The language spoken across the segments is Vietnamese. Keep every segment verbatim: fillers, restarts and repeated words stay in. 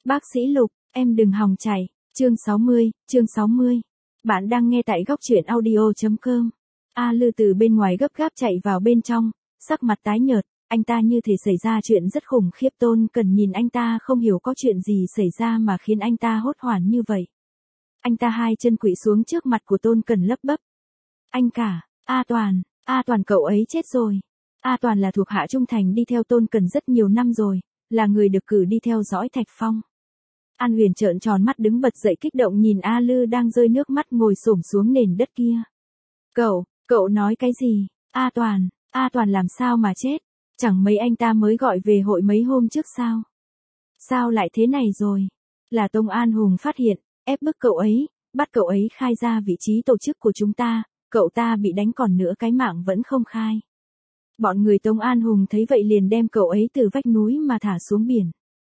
Bác sĩ Lục, em đừng hòng chạy. Chương sáu mươi, chương sáu mươi. Bạn đang nghe tại góc truyện audio chấm com. A Lư từ bên ngoài gấp gáp chạy vào bên trong, sắc mặt tái nhợt, anh ta như thể xảy ra chuyện rất khủng khiếp. Tôn Cần nhìn anh ta không hiểu có chuyện gì xảy ra mà khiến anh ta hốt hoảng như vậy. Anh ta hai chân quỵ xuống trước mặt của Tôn Cần lấp bấp. Anh cả, A Toàn, A Toàn cậu ấy chết rồi. A Toàn là thuộc hạ trung thành đi theo Tôn Cần rất nhiều năm rồi, là người được cử đi theo dõi Thạch Phong. An Huyền trợn tròn mắt đứng bật dậy kích động nhìn A Lư đang rơi nước mắt ngồi xổm xuống nền đất kia. Cậu, cậu nói cái gì? A Toàn, A Toàn làm sao mà chết? Chẳng mấy anh ta mới gọi về hội mấy hôm trước sao? Sao lại thế này rồi? Là Tông An Hùng phát hiện, ép bức cậu ấy, bắt cậu ấy khai ra vị trí tổ chức của chúng ta, cậu ta bị đánh còn nữa cái mạng vẫn không khai. Bọn người Tông An Hùng thấy vậy liền đem cậu ấy từ vách núi mà thả xuống biển.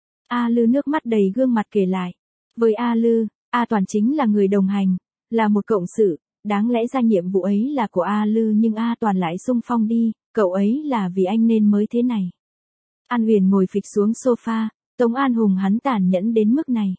A Lư nước mắt đầy gương mặt kể lại. Với A Lư, A Toàn chính là người đồng hành, là một cộng sự, đáng lẽ ra nhiệm vụ ấy là của A Lư nhưng A Toàn lại xung phong đi, cậu ấy là vì anh nên mới thế này. An Huyền ngồi phịch xuống sofa, Tống An Hùng hắn tàn nhẫn đến mức này.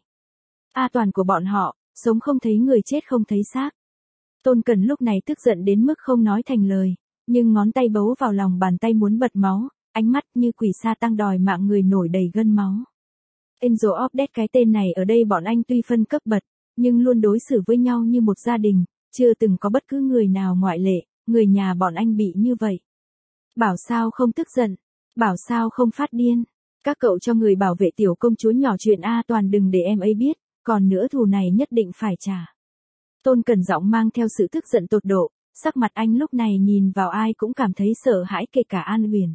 A Toàn của bọn họ, sống không thấy người chết không thấy xác. Tôn Cần lúc này tức giận đến mức không nói thành lời, nhưng ngón tay bấu vào lòng bàn tay muốn bật máu, ánh mắt như quỷ sa tăng đòi mạng người nổi đầy gân máu. Angel of Death cái tên này ở đây bọn anh tuy phân cấp bậc, nhưng luôn đối xử với nhau như một gia đình, chưa từng có bất cứ người nào ngoại lệ, người nhà bọn anh bị như vậy. Bảo sao không tức giận, bảo sao không phát điên, các cậu cho người bảo vệ tiểu công chúa nhỏ chuyện A Toàn đừng để em ấy biết, còn nữa thù này nhất định phải trả. Tôn Cần giọng mang theo sự tức giận tột độ, sắc mặt anh lúc này nhìn vào ai cũng cảm thấy sợ hãi kể cả An Huyền.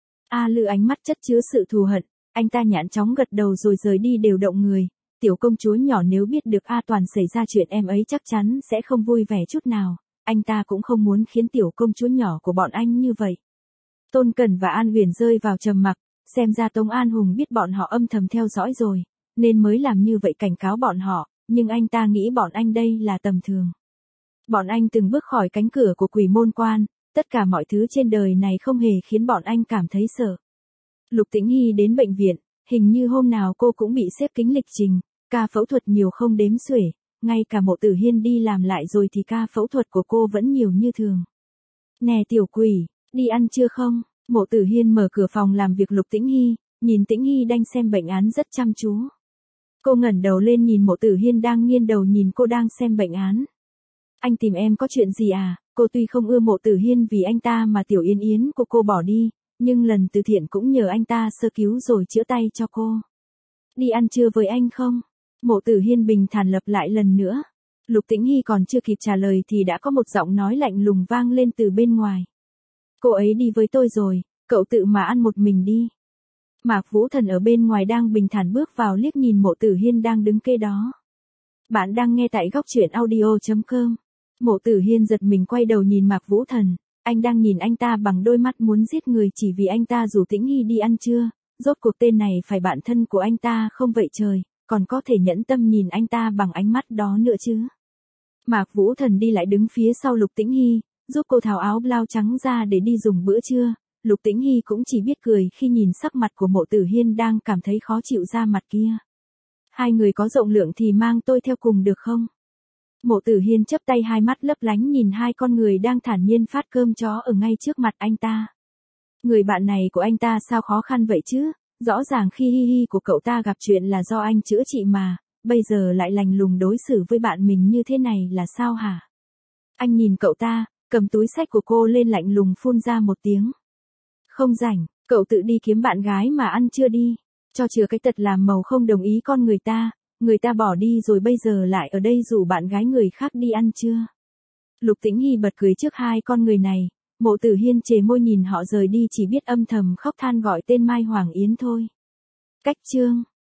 A Lư ánh mắt chất chứa sự thù hận. Anh ta nhãn chóng gật đầu rồi rời đi đều động người, tiểu công chúa nhỏ nếu biết được A Toàn xảy ra chuyện em ấy chắc chắn sẽ không vui vẻ chút nào, anh ta cũng không muốn khiến tiểu công chúa nhỏ của bọn anh như vậy. Tôn Cần và An Huyền rơi vào trầm mặc, xem ra Tống An Hùng biết bọn họ âm thầm theo dõi rồi, nên mới làm như vậy cảnh cáo bọn họ, nhưng anh ta nghĩ bọn anh đây là tầm thường. Bọn anh từng bước khỏi cánh cửa của Quỷ Môn Quan, tất cả mọi thứ trên đời này không hề khiến bọn anh cảm thấy sợ. Lục Tĩnh Hy đến bệnh viện, hình như hôm nào cô cũng bị xếp kính lịch trình, ca phẫu thuật nhiều không đếm xuể, ngay cả Mộ Tử Hiên đi làm lại rồi thì ca phẫu thuật của cô vẫn nhiều như thường. Nè tiểu quỷ, đi ăn trưa không? Mộ Tử Hiên mở cửa phòng làm việc Lục Tĩnh Hy, nhìn Tĩnh Hy đang xem bệnh án rất chăm chú. Cô ngẩng đầu lên nhìn Mộ Tử Hiên đang nghiêng đầu nhìn cô đang xem bệnh án. Anh tìm em có chuyện gì à? Cô tuy không ưa Mộ Tử Hiên vì anh ta mà Tiểu Yên Yến của cô bỏ đi. Nhưng lần từ thiện cũng nhờ anh ta sơ cứu rồi chữa tay cho cô. Đi ăn trưa với anh không? Mộ Tử Hiên bình thản lặp lại lần nữa. Lục Tĩnh Hy còn chưa kịp trả lời thì đã có một giọng nói lạnh lùng vang lên từ bên ngoài. Cô ấy đi với tôi rồi, cậu tự mà ăn một mình đi. Mạc Vũ Thần ở bên ngoài đang bình thản bước vào liếc nhìn Mộ Tử Hiên đang đứng kê đó. Bạn đang nghe tại góc truyện audio chấm com. Mộ Tử Hiên giật mình quay đầu nhìn Mạc Vũ Thần. Anh đang nhìn anh ta bằng đôi mắt muốn giết người chỉ vì anh ta rủ Tĩnh Hy đi ăn trưa, rốt cuộc tên này phải bạn thân của anh ta không vậy trời, còn có thể nhẫn tâm nhìn anh ta bằng ánh mắt đó nữa chứ. Mạc Vũ Thần đi lại đứng phía sau Lục Tĩnh Hy, giúp cô tháo áo blau trắng ra để đi dùng bữa trưa, Lục Tĩnh Hy cũng chỉ biết cười khi nhìn sắc mặt của Mộ Tử Hiên đang cảm thấy khó chịu ra mặt kia. Hai người có rộng lượng thì mang tôi theo cùng được không? Mộ Tử Hiên chớp tay hai mắt lấp lánh nhìn hai con người đang thản nhiên phát cơm chó ở ngay trước mặt anh ta. Người bạn này của anh ta sao khó khăn vậy chứ, rõ ràng khi hi hi của cậu ta gặp chuyện là do anh chữa trị mà, bây giờ lại lạnh lùng đối xử với bạn mình như thế này là sao hả? Anh nhìn cậu ta, cầm túi xách của cô lên lạnh lùng phun ra một tiếng. Không rảnh, cậu tự đi kiếm bạn gái mà ăn trưa đi, cho chừa cái tật làm màu không đồng ý con người ta. Người ta bỏ đi rồi bây giờ lại ở đây rủ bạn gái người khác đi ăn trưa. Lục Tĩnh Hy bật cười trước hai con người này, Mộ Tử Hiên chề môi nhìn họ rời đi chỉ biết âm thầm khóc than gọi tên Mai Hoàng Yến thôi. Cách chương